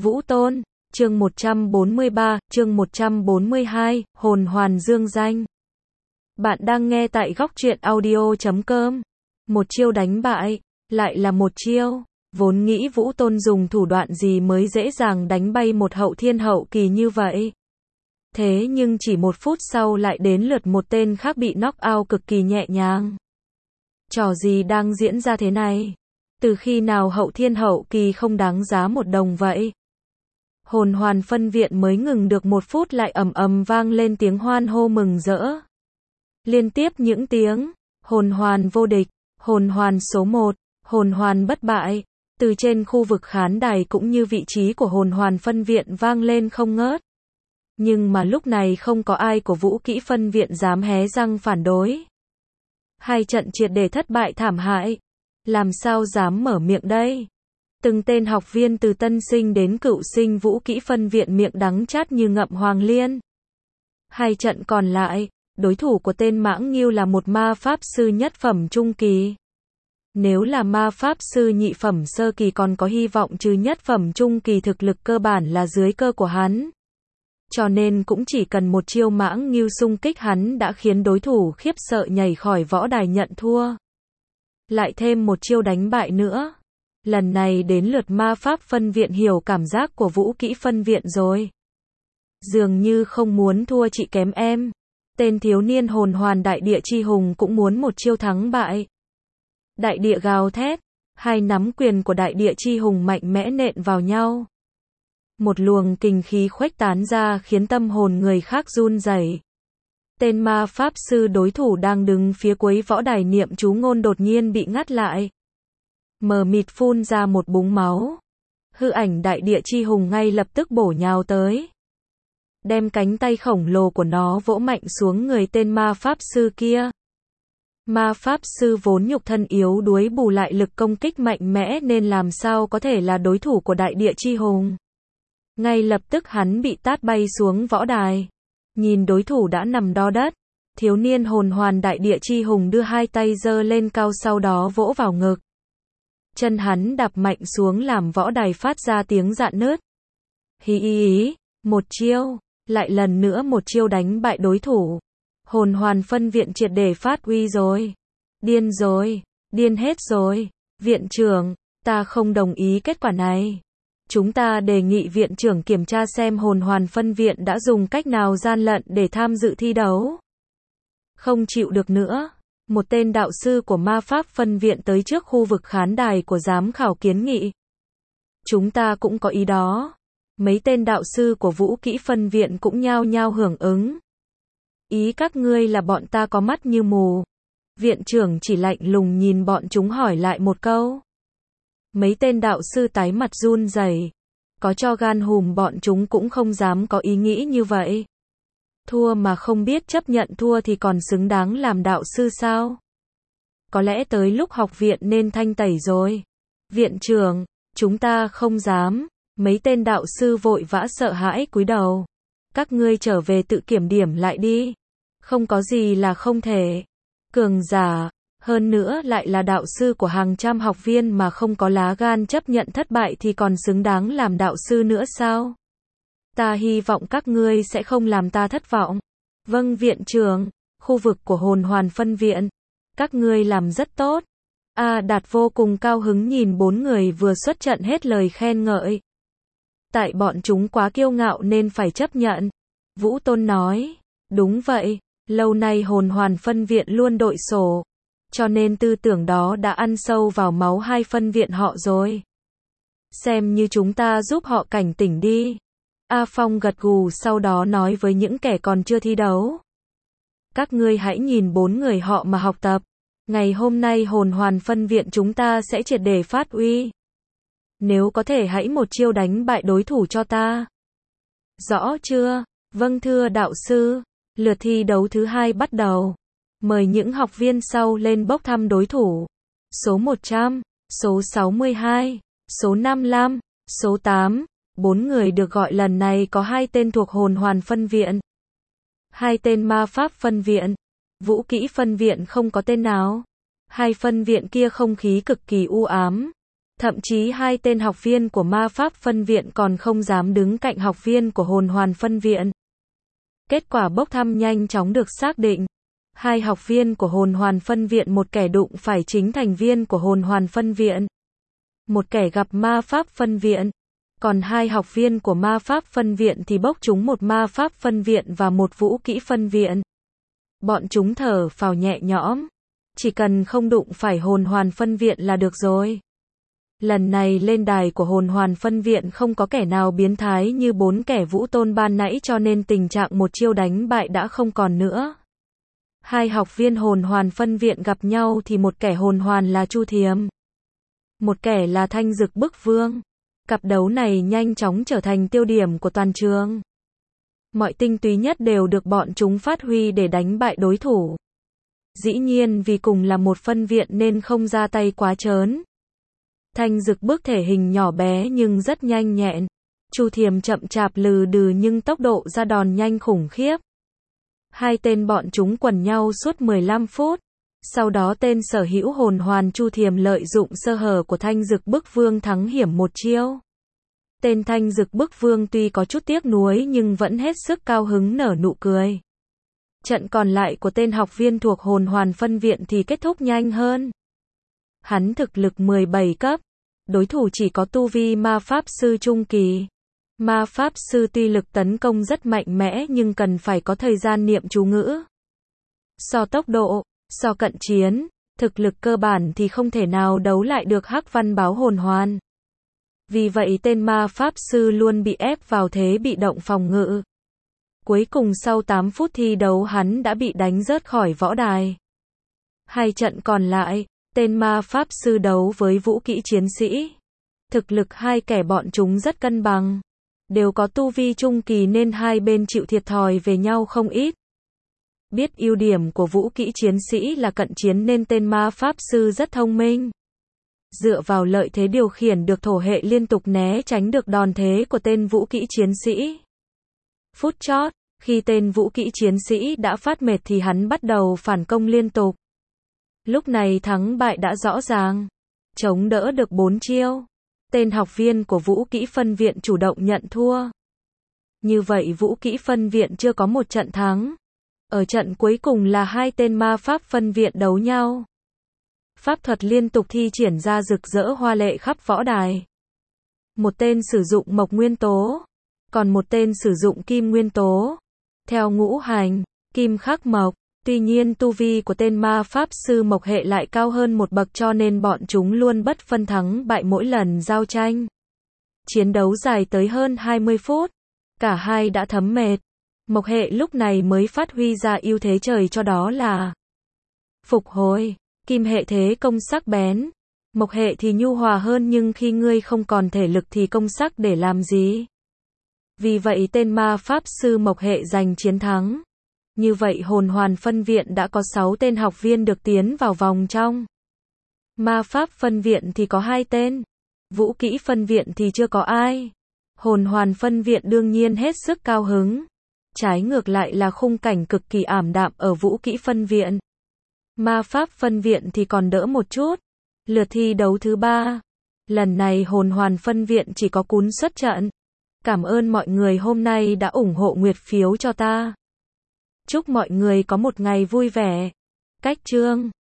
Vũ Tôn, chương 143, chương 142, hồn hoàn dương danh. Bạn đang nghe tại góc truyện audio.com. Một chiêu đánh bại, lại là một chiêu. Vốn nghĩ Vũ Tôn dùng thủ đoạn gì mới dễ dàng đánh bay một hậu thiên hậu kỳ như vậy. Thế nhưng chỉ một phút sau lại đến lượt một tên khác bị knock out cực kỳ nhẹ nhàng. Trò gì đang diễn ra thế này? Từ khi nào hậu thiên hậu kỳ không đáng giá một đồng vậy? Hồn hoàn phân viện mới ngừng được một phút lại ầm ầm vang lên tiếng hoan hô mừng rỡ. Liên tiếp những tiếng, hồn hoàn vô địch, hồn hoàn số 1, hồn hoàn bất bại, từ trên khu vực khán đài cũng như vị trí của hồn hoàn phân viện vang lên không ngớt. Nhưng mà lúc này không có ai của Vũ Kỹ phân viện dám hé răng phản đối. Hai trận triệt để thất bại thảm hại. Làm sao dám mở miệng đây? Từng tên học viên từ tân sinh đến cựu sinh Vũ Kỹ phân viện miệng đắng chát như ngậm hoàng liên. Hai trận còn lại, đối thủ của tên Mãng Nghiêu là một ma pháp sư nhất phẩm trung kỳ. Nếu là ma pháp sư nhị phẩm sơ kỳ còn có hy vọng, chứ nhất phẩm trung kỳ thực lực cơ bản là dưới cơ của hắn. Cho nên cũng chỉ cần một chiêu Mãng Nghiêu xung kích hắn đã khiến đối thủ khiếp sợ nhảy khỏi võ đài nhận thua. Lại thêm một chiêu đánh bại nữa. Lần này đến lượt ma pháp phân viện hiểu cảm giác của Vũ Kỹ phân viện rồi. Dường như không muốn thua chị kém em. Tên thiếu niên hồn hoàn đại địa chi hùng cũng muốn một chiêu thắng bại. Đại địa gào thét, hai nắm quyền của đại địa chi hùng mạnh mẽ nện vào nhau. Một luồng kình khí khuếch tán ra khiến tâm hồn người khác run rẩy. Tên ma pháp sư đối thủ đang đứng phía cuối võ đài niệm chú ngôn đột nhiên bị ngắt lại. Mờ mịt phun ra một búng máu. Hư ảnh đại địa chi hùng ngay lập tức bổ nhào tới. Đem cánh tay khổng lồ của nó vỗ mạnh xuống người tên ma pháp sư kia. Ma pháp sư vốn nhục thân yếu đuối bù lại lực công kích mạnh mẽ nên làm sao có thể là đối thủ của đại địa chi hùng. Ngay lập tức hắn bị tát bay xuống võ đài. Nhìn đối thủ đã nằm đo đất, thiếu niên hồn hoàn đại địa chi hùng đưa hai tay giơ lên cao sau đó vỗ vào ngực. Chân hắn đạp mạnh xuống làm võ đài phát ra tiếng rạn nứt. Hí ý, một chiêu, lại lần nữa một chiêu đánh bại đối thủ. Hồn hoàn phân viện triệt để phát uy rồi. Điên rồi, điên hết rồi. Viện trưởng, ta không đồng ý kết quả này. Chúng ta đề nghị viện trưởng kiểm tra xem hồn hoàn phân viện đã dùng cách nào gian lận để tham dự thi đấu. Không chịu được nữa. Một tên đạo sư của ma pháp phân viện tới trước khu vực khán đài của giám khảo kiến nghị. Chúng ta cũng có ý đó. Mấy tên đạo sư của Vũ Kỹ phân viện cũng nhao nhao hưởng ứng. Ý các ngươi là bọn ta có mắt như mù. Viện trưởng chỉ lạnh lùng nhìn bọn chúng hỏi lại một câu. Mấy tên đạo sư tái mặt run rẩy. Có cho gan hùm bọn chúng cũng không dám có ý nghĩ như vậy. Thua mà không biết chấp nhận thua thì còn xứng đáng làm đạo sư sao? Có lẽ tới lúc học viện nên thanh tẩy rồi. Viện trưởng, chúng ta không dám. Mấy tên đạo sư vội vã sợ hãi cúi đầu. Các ngươi trở về tự kiểm điểm lại đi. Không có gì là không thể. Cường giả, hơn nữa lại là đạo sư của hàng trăm học viên mà không có lá gan chấp nhận thất bại thì còn xứng đáng làm đạo sư nữa sao? Ta hy vọng các ngươi sẽ không làm ta thất vọng. Vâng viện trưởng, khu vực của hồn hoàn phân viện. Các ngươi làm rất tốt. A Đạt vô cùng cao hứng nhìn bốn người vừa xuất trận hết lời khen ngợi. Tại bọn chúng quá kiêu ngạo nên phải chấp nhận. Vũ Tôn nói, đúng vậy, lâu nay hồn hoàn phân viện luôn đội sổ. Cho nên tư tưởng đó đã ăn sâu vào máu hai phân viện họ rồi. Xem như chúng ta giúp họ cảnh tỉnh đi. A Phong gật gù sau đó nói với những kẻ còn chưa thi đấu. Các ngươi hãy nhìn bốn người họ mà học tập. Ngày hôm nay hồn hoàn phân viện chúng ta sẽ triệt để phát uy. Nếu có thể hãy một chiêu đánh bại đối thủ cho ta. Rõ chưa? Vâng thưa đạo sư. Lượt thi đấu thứ hai bắt đầu. Mời những học viên sau lên bốc thăm đối thủ. Số 100, số 62, số 55, số 8. 4 người được gọi lần này có 2 tên thuộc hồn hoàn phân viện. 2 tên ma pháp phân viện. Vũ Kỹ phân viện không có tên nào. 2 phân viện kia không khí cực kỳ u ám. Thậm chí hai tên học viên của ma pháp phân viện còn không dám đứng cạnh học viên của hồn hoàn phân viện. Kết quả bốc thăm nhanh chóng được xác định. Hai học viên của hồn hoàn phân viện, một kẻ đụng phải chính thành viên của hồn hoàn phân viện, một kẻ gặp ma pháp phân viện. Còn hai học viên của ma pháp phân viện thì bốc trúng một ma pháp phân viện và một vũ kỹ phân viện. Bọn chúng thở phào nhẹ nhõm. Chỉ cần không đụng phải hồn hoàn phân viện là được rồi. Lần này lên đài của hồn hoàn phân viện không có kẻ nào biến thái như 4 kẻ vũ tôn ban nãy, cho nên tình trạng một chiêu đánh bại đã không còn nữa. Hai học viên hồn hoàn phân viện gặp nhau thì một kẻ hồn hoàn là Chu Thiềm, một kẻ là Thanh Dực Bức Vương. Cặp đấu này nhanh chóng trở thành tiêu điểm của toàn trường. Mọi tinh túy nhất đều được bọn chúng phát huy để đánh bại đối thủ. Dĩ nhiên vì cùng là một phân viện nên không ra tay quá trớn. Thanh Dực Bức thể hình nhỏ bé nhưng rất nhanh nhẹn. Chu Thiềm chậm chạp lừ đừ nhưng tốc độ ra đòn nhanh khủng khiếp. Hai tên bọn chúng quần nhau suốt 15 phút. Sau đó tên sở hữu hồn hoàn Chu Thiềm lợi dụng sơ hở của Thanh Dực Bức Vương thắng hiểm một chiêu. Tên Thanh Dực Bức Vương tuy có chút tiếc nuối nhưng vẫn hết sức cao hứng nở nụ cười. Trận còn lại của tên học viên thuộc hồn hoàn phân viện thì kết thúc nhanh hơn. Hắn thực lực 17 cấp. Đối thủ chỉ có tu vi ma pháp sư trung kỳ. Ma pháp sư tuy lực tấn công rất mạnh mẽ nhưng cần phải có thời gian niệm chú ngữ. So tốc độ, so cận chiến, thực lực cơ bản thì không thể nào đấu lại được Hắc Văn Báo hồn hoàn. Vì vậy tên ma pháp sư luôn bị ép vào thế bị động phòng ngự. Cuối cùng sau 8 phút thi đấu hắn đã bị đánh rớt khỏi võ đài. Hai trận còn lại, tên ma pháp sư đấu với vũ kỹ chiến sĩ. Thực lực hai kẻ bọn chúng rất cân bằng. Đều có tu vi trung kỳ nên hai bên chịu thiệt thòi về nhau không ít. Biết ưu điểm của vũ kỹ chiến sĩ là cận chiến nên tên ma pháp sư rất thông minh. Dựa vào lợi thế điều khiển được thổ hệ liên tục né tránh được đòn thế của tên vũ kỹ chiến sĩ. Phút chót, khi tên vũ kỹ chiến sĩ đã phát mệt thì hắn bắt đầu phản công liên tục. Lúc này thắng bại đã rõ ràng. Chống đỡ được 4 chiêu. Tên học viên của vũ kỹ phân viện chủ động nhận thua. Như vậy vũ kỹ phân viện chưa có một trận thắng. Ở trận cuối cùng là hai tên ma pháp phân viện đấu nhau. Pháp thuật liên tục thi triển ra rực rỡ hoa lệ khắp võ đài. Một tên sử dụng mộc nguyên tố, còn một tên sử dụng kim nguyên tố. Theo ngũ hành, kim khắc mộc. Tuy nhiên tu vi của tên ma pháp sư mộc hệ lại cao hơn một bậc cho nên bọn chúng luôn bất phân thắng bại mỗi lần giao tranh. Chiến đấu dài tới hơn 20 phút. Cả hai đã thấm mệt. Mộc hệ lúc này mới phát huy ra ưu thế trời cho đó là phục hồi. Kim hệ thế công sắc bén. Mộc hệ thì nhu hòa hơn nhưng khi ngươi không còn thể lực thì công sắc để làm gì? Vì vậy tên ma pháp sư mộc hệ giành chiến thắng. Như vậy hồn hoàn phân viện đã có 6 tên học viên được tiến vào vòng trong. Ma pháp phân viện thì có 2 tên. Vũ kỹ phân viện thì chưa có ai. Hồn hoàn phân viện đương nhiên hết sức cao hứng. Trái ngược lại là khung cảnh cực kỳ ảm đạm ở vũ kỹ phân viện. Ma pháp phân viện thì còn đỡ một chút. Lượt thi đấu thứ 3. Lần này hồn hoàn phân viện chỉ có Cún xuất trận. Cảm ơn mọi người hôm nay đã ủng hộ nguyệt phiếu cho ta. Chúc mọi người có một ngày vui vẻ. Cách chương